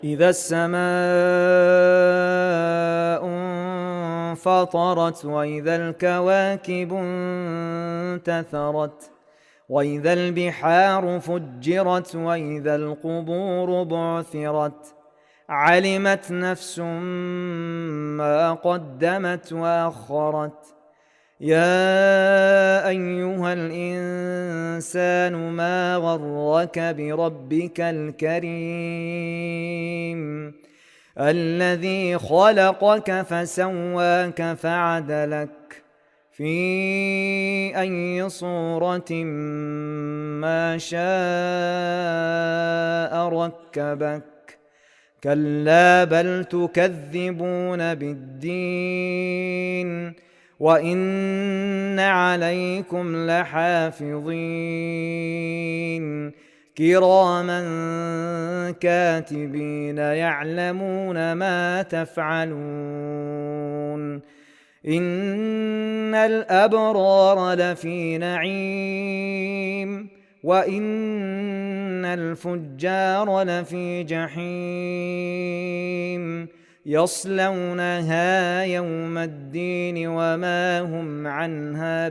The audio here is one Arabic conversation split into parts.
إذا السماء انفطرت وإذا الكواكب انتثرت وإذا البحار فجرت وإذا القبور بعثرت علمت نفس ما قدمت وأخرت يا أيها الإنسان ما غرك بربك الكريم الذي خلقك فسواك فعدلك في أي صورة ما شاء ركبك كلا بل تكذبون بالدين وإن عليكم لحافظين كراما كاتبين يعلمون ما تفعلون إن الأبرار لفي نعيم وإن الفجار لفي جحيم يصلونها يوم الدين وما هم عنها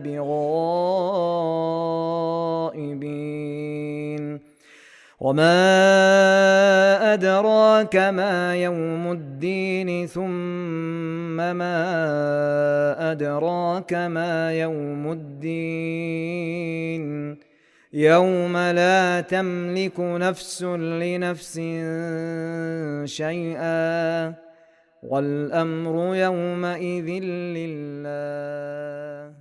بغائبين وما أدراك ما يوم الدين ثم ما أدراك ما يوم الدين يوم لا تملك نفس لنفس شيئا والأمر يومئذ لله.